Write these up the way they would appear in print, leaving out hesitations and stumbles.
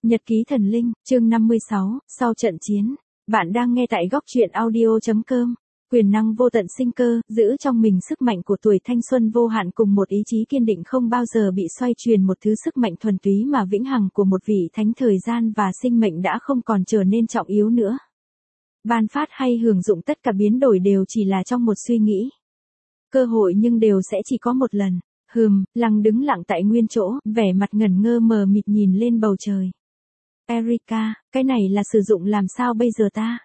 Nhật ký thần linh, chương 56, sau trận chiến. Bạn đang nghe tại góc truyện audio.com. Quyền năng vô tận sinh cơ, giữ trong mình sức mạnh của tuổi thanh xuân vô hạn cùng một ý chí kiên định không bao giờ bị xoay truyền, một thứ sức mạnh thuần túy mà vĩnh hằng của một vị thánh, thời gian và sinh mệnh đã không còn trở nên trọng yếu nữa. Ban phát hay hưởng dụng tất cả biến đổi đều chỉ là trong một suy nghĩ. Cơ hội nhưng đều sẽ chỉ có một lần. Lăng đứng lặng tại nguyên chỗ, vẻ mặt ngẩn ngơ mờ mịt nhìn lên bầu trời. Erika, cái này là sử dụng làm sao bây giờ ta?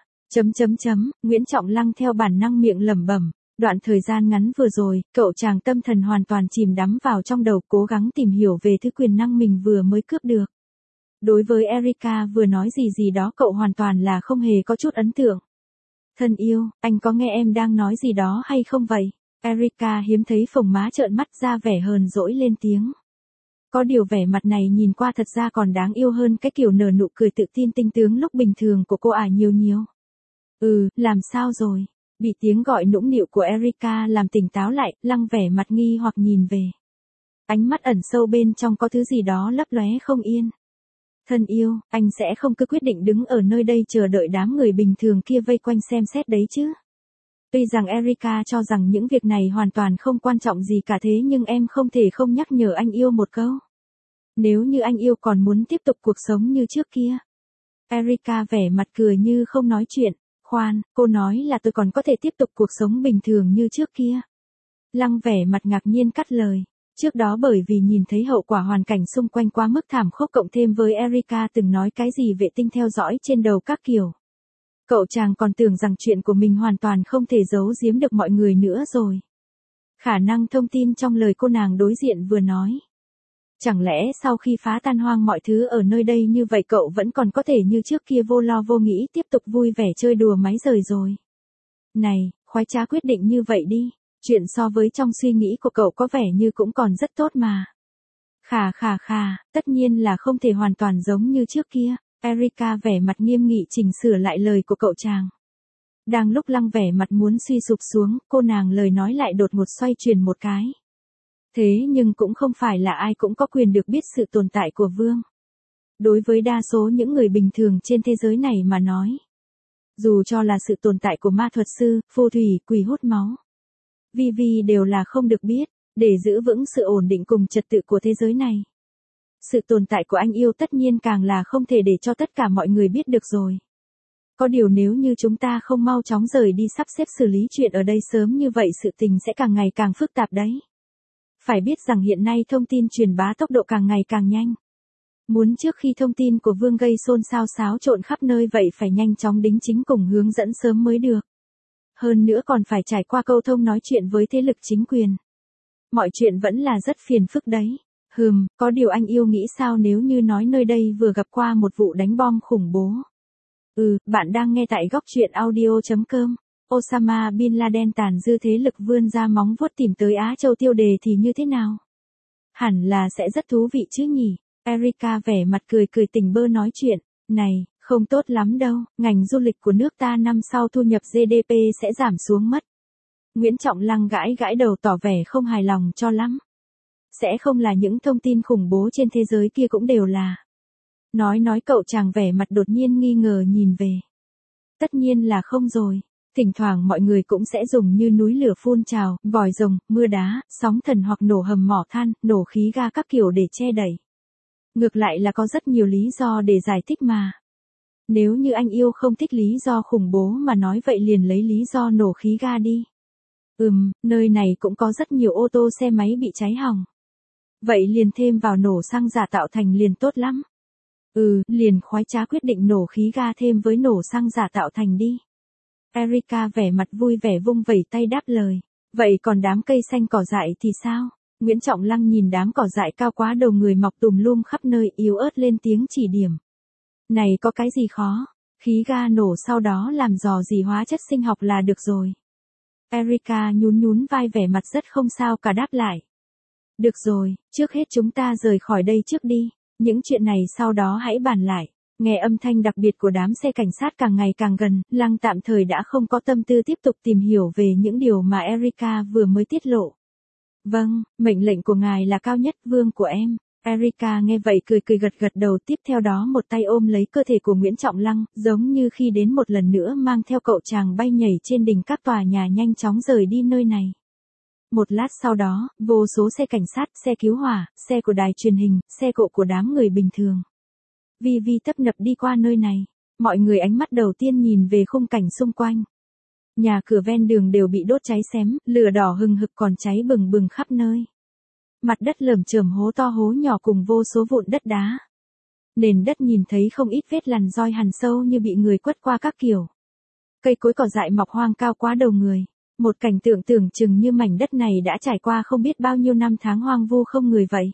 Nguyễn Trọng Lăng theo bản năng miệng lẩm bẩm. Đoạn thời gian ngắn vừa rồi, cậu chàng tâm thần hoàn toàn chìm đắm vào trong đầu, cố gắng tìm hiểu về thứ quyền năng mình vừa mới cướp được. Đối với Erika vừa nói gì đó cậu hoàn toàn là không hề có chút ấn tượng. Thân yêu, anh có nghe em đang nói gì đó hay không vậy? Erika hiếm thấy phồng má trợn mắt ra vẻ hờn dỗi lên tiếng. Có điều vẻ mặt này nhìn qua thật ra còn đáng yêu hơn cái kiểu nở nụ cười tự tin tinh tướng lúc bình thường của cô nhiều. Làm sao rồi? Bị tiếng gọi nũng nịu của Erika làm tỉnh táo lại, Lăng vẻ mặt nghi hoặc nhìn về. Ánh mắt ẩn sâu bên trong có thứ gì đó lấp lóe không yên. Thân yêu, anh sẽ không cứ quyết định đứng ở nơi đây chờ đợi đám người bình thường kia vây quanh xem xét đấy chứ? Tuy rằng Erika cho rằng những việc này hoàn toàn không quan trọng gì cả, thế nhưng em không thể không nhắc nhở anh yêu một câu. Nếu như anh yêu còn muốn tiếp tục cuộc sống như trước kia. Erika vẻ mặt cười như không nói chuyện. Khoan, cô nói là tôi còn có thể tiếp tục cuộc sống bình thường như trước kia. Lăng vẻ mặt ngạc nhiên cắt lời. Trước đó bởi vì nhìn thấy hậu quả hoàn cảnh xung quanh quá mức thảm khốc, cộng thêm với Erika từng nói cái gì vệ tinh theo dõi trên đầu các kiểu. Cậu chàng còn tưởng rằng chuyện của mình hoàn toàn không thể giấu giếm được mọi người nữa rồi. Khả năng thông tin trong lời cô nàng đối diện vừa nói. Chẳng lẽ sau khi phá tan hoang mọi thứ ở nơi đây như vậy cậu vẫn còn có thể như trước kia vô lo vô nghĩ tiếp tục vui vẻ chơi đùa máy rời rồi. Này, khoái trá quyết định như vậy đi, chuyện so với trong suy nghĩ của cậu có vẻ như cũng còn rất tốt mà. Khà, tất nhiên là không thể hoàn toàn giống như trước kia. Erika vẻ mặt nghiêm nghị chỉnh sửa lại lời của cậu chàng. Đang lúc Lăng vẻ mặt muốn suy sụp xuống, cô nàng lời nói lại đột ngột xoay chuyển một cái. Thế nhưng cũng không phải là ai cũng có quyền được biết sự tồn tại của Vương. Đối với đa số những người bình thường trên thế giới này mà nói. Dù cho là sự tồn tại của ma thuật sư, phù thủy, quỷ hút máu. Vi đều là không được biết, để giữ vững sự ổn định cùng trật tự của thế giới này. Sự tồn tại của anh yêu tất nhiên càng là không thể để cho tất cả mọi người biết được rồi. Có điều nếu như chúng ta không mau chóng rời đi sắp xếp xử lý chuyện ở đây sớm như vậy sự tình sẽ càng ngày càng phức tạp đấy. Phải biết rằng hiện nay thông tin truyền bá tốc độ càng ngày càng nhanh. Muốn trước khi thông tin của Vương gây xôn xao xáo trộn khắp nơi vậy phải nhanh chóng đính chính cùng hướng dẫn sớm mới được. Hơn nữa còn phải trải qua câu thông nói chuyện với thế lực chính quyền. Mọi chuyện vẫn là rất phiền phức đấy. Có điều anh yêu nghĩ sao nếu như nói nơi đây vừa gặp qua một vụ đánh bom khủng bố. Bạn đang nghe tại góc truyện audio.com. Osama Bin Laden tàn dư thế lực vươn ra móng vuốt tìm tới Á Châu tiêu đề thì như thế nào? Hẳn là sẽ rất thú vị chứ nhỉ? Erika vẻ mặt cười tỉnh bơ nói chuyện. Này, không tốt lắm đâu, ngành du lịch của nước ta năm sau thu nhập GDP sẽ giảm xuống mất. Nguyễn Trọng Lăng gãi đầu tỏ vẻ không hài lòng cho lắm. Sẽ không là những thông tin khủng bố trên thế giới kia cũng đều là. Nói cậu chàng vẻ mặt đột nhiên nghi ngờ nhìn về. Tất nhiên là không rồi. Thỉnh thoảng mọi người cũng sẽ dùng như núi lửa phun trào, vòi rồng, mưa đá, sóng thần hoặc nổ hầm mỏ than, nổ khí ga các kiểu để che đậy. Ngược lại là có rất nhiều lý do để giải thích mà. Nếu như anh yêu không thích lý do khủng bố mà nói vậy liền lấy lý do nổ khí ga đi. Nơi này cũng có rất nhiều ô tô xe máy bị cháy hỏng. Vậy liền thêm vào nổ xăng giả tạo thành liền tốt lắm. Liền khoái trá quyết định nổ khí ga thêm với nổ xăng giả tạo thành đi. Erika vẻ mặt vui vẻ vung vẩy tay đáp lời. Vậy còn đám cây xanh cỏ dại thì sao? Nguyễn Trọng Lăng nhìn đám cỏ dại cao quá đầu người mọc tùm lum khắp nơi yếu ớt lên tiếng chỉ điểm. Này có cái gì khó? Khí ga nổ sau đó làm dò dỉ hóa chất sinh học là được rồi. Erika nhún vai vẻ mặt rất không sao cả đáp lại. Được rồi, trước hết chúng ta rời khỏi đây trước đi. Những chuyện này sau đó hãy bàn lại. Nghe âm thanh đặc biệt của đám xe cảnh sát càng ngày càng gần, Lăng tạm thời đã không có tâm tư tiếp tục tìm hiểu về những điều mà Erika vừa mới tiết lộ. Vâng, mệnh lệnh của ngài là cao nhất, Vương của em. Erika nghe vậy cười cười gật gật đầu, tiếp theo đó một tay ôm lấy cơ thể của Nguyễn Trọng Lăng, giống như khi đến một lần nữa mang theo cậu chàng bay nhảy trên đỉnh các tòa nhà nhanh chóng rời đi nơi này. Một lát sau đó, vô số xe cảnh sát, xe cứu hỏa, xe của đài truyền hình, xe cộ của đám người bình thường. Vi Vi tấp nập đi qua nơi này. Mọi người ánh mắt đầu tiên nhìn về khung cảnh xung quanh. Nhà cửa ven đường đều bị đốt cháy xém, lửa đỏ hừng hực còn cháy bừng bừng khắp nơi. Mặt đất lởm chởm hố to hố nhỏ cùng vô số vụn đất đá. Nền đất nhìn thấy không ít vết lằn roi hằn sâu như bị người quất qua các kiểu. Cây cối cỏ dại mọc hoang cao quá đầu người. Một cảnh tượng tưởng chừng như mảnh đất này đã trải qua không biết bao nhiêu năm tháng hoang vu không người vậy.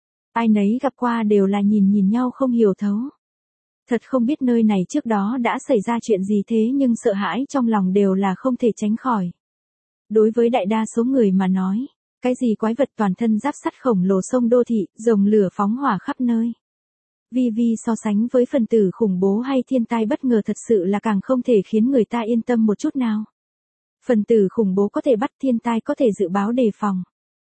Ai nấy gặp qua đều là nhìn nhau không hiểu thấu. Thật không biết nơi này trước đó đã xảy ra chuyện gì thế, nhưng sợ hãi trong lòng đều là không thể tránh khỏi. Đối với đại đa số người mà nói, cái gì quái vật toàn thân giáp sắt khổng lồ sông đô thị, rồng lửa phóng hỏa khắp nơi. Vi Vi so sánh với phần tử khủng bố hay thiên tai bất ngờ thật sự là càng không thể khiến người ta yên tâm một chút nào. Phần tử khủng bố có thể bắt, thiên tai có thể dự báo đề phòng.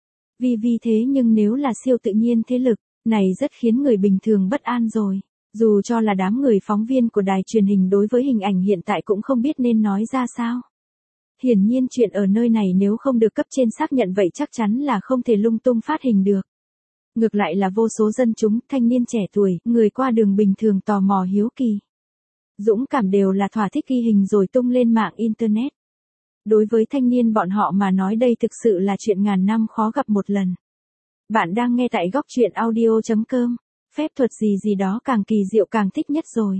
Vi Vi thế nhưng nếu là siêu tự nhiên thế lực, này rất khiến người bình thường bất an rồi. Dù cho là đám người phóng viên của đài truyền hình đối với hình ảnh hiện tại cũng không biết nên nói ra sao. Hiển nhiên chuyện ở nơi này nếu không được cấp trên xác nhận vậy chắc chắn là không thể lung tung phát hình được. Ngược lại là vô số dân chúng, thanh niên trẻ tuổi, người qua đường bình thường tò mò hiếu kỳ. Dũng cảm đều là thỏa thích ghi hình rồi tung lên mạng Internet. Đối với thanh niên bọn họ mà nói đây thực sự là chuyện ngàn năm khó gặp một lần. Bạn đang nghe tại góc truyện audio.com. Phép thuật gì đó càng kỳ diệu càng thích nhất rồi.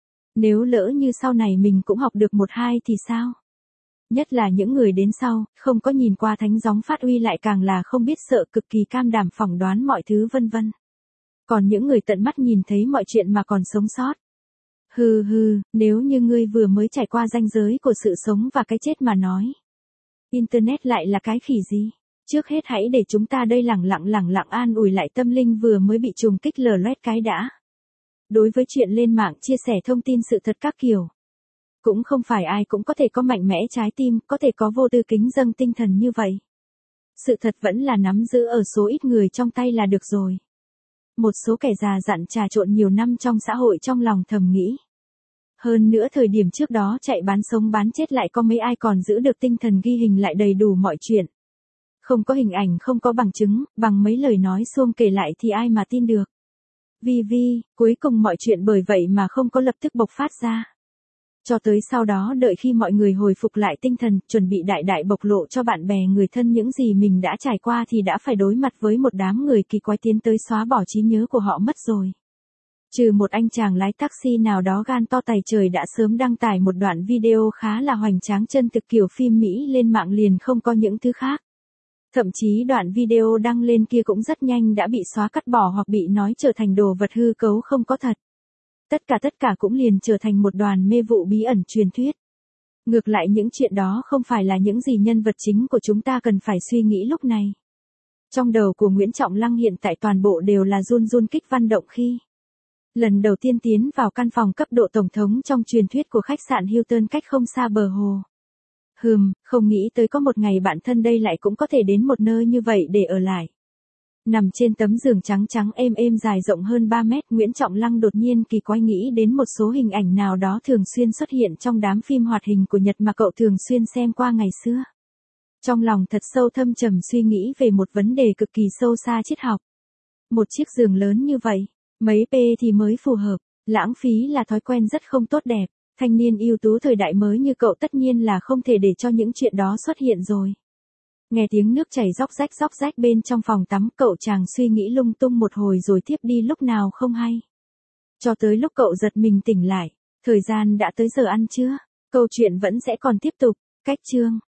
Nếu lỡ như sau này mình cũng học được một hai thì sao? Nhất là những người đến sau, không có nhìn qua thánh gióng phát uy lại càng là không biết sợ, cực kỳ cam đảm phỏng đoán mọi thứ vân vân. Còn những người tận mắt nhìn thấy mọi chuyện mà còn sống sót. Hừ, nếu như ngươi vừa mới trải qua ranh giới của sự sống và cái chết mà nói. Internet lại là cái khỉ gì? Trước hết hãy để chúng ta đây lẳng lặng an ủi lại tâm linh vừa mới bị trùng kích lở loét cái đã. Đối với chuyện lên mạng chia sẻ thông tin sự thật các kiểu. Cũng không phải ai cũng có thể có mạnh mẽ trái tim, có thể có vô tư kính dâng tinh thần như vậy. Sự thật vẫn là nắm giữ ở số ít người trong tay là được rồi. Một số kẻ già dặn trà trộn nhiều năm trong xã hội trong lòng thầm nghĩ. Hơn nữa thời điểm trước đó chạy bán sống bán chết lại có mấy ai còn giữ được tinh thần ghi hình lại đầy đủ mọi chuyện. Không có hình ảnh, không có bằng chứng, bằng mấy lời nói suông kể lại thì ai mà tin được. Vi, cuối cùng mọi chuyện bởi vậy mà không có lập tức bộc phát ra. Cho tới sau đó đợi khi mọi người hồi phục lại tinh thần, chuẩn bị đại bộc lộ cho bạn bè người thân những gì mình đã trải qua thì đã phải đối mặt với một đám người kỳ quái tiến tới xóa bỏ trí nhớ của họ mất rồi. Trừ một anh chàng lái taxi nào đó gan to tày trời đã sớm đăng tải một đoạn video khá là hoành tráng chân thực kiểu phim Mỹ lên mạng liền không có những thứ khác. Thậm chí đoạn video đăng lên kia cũng rất nhanh đã bị xóa cắt bỏ hoặc bị nói trở thành đồ vật hư cấu không có thật. Tất cả cũng liền trở thành một đoàn mê vụ bí ẩn truyền thuyết. Ngược lại những chuyện đó không phải là những gì nhân vật chính của chúng ta cần phải suy nghĩ lúc này. Trong đầu của Nguyễn Trọng Lăng hiện tại toàn bộ đều là run kích văn động khi lần đầu tiên tiến vào căn phòng cấp độ tổng thống trong truyền thuyết của khách sạn Hilton cách không xa bờ hồ. Không nghĩ tới có một ngày bản thân đây lại cũng có thể đến một nơi như vậy để ở lại. Nằm trên tấm giường trắng êm dài rộng hơn 3 mét, Nguyễn Trọng Lăng đột nhiên kỳ quái nghĩ đến một số hình ảnh nào đó thường xuyên xuất hiện trong đám phim hoạt hình của Nhật mà cậu thường xuyên xem qua ngày xưa. Trong lòng thật sâu thâm trầm suy nghĩ về một vấn đề cực kỳ sâu xa triết học. Một chiếc giường lớn như vậy, mấy p thì mới phù hợp, lãng phí là thói quen rất không tốt đẹp. Thanh niên ưu tú thời đại mới như cậu tất nhiên là không thể để cho những chuyện đó xuất hiện rồi. Nghe tiếng nước chảy róc rách bên trong phòng tắm, cậu chàng suy nghĩ lung tung một hồi rồi tiếp đi lúc nào không hay. Cho tới lúc cậu giật mình tỉnh lại, thời gian đã tới giờ ăn trưa, câu chuyện vẫn sẽ còn tiếp tục, cách chương.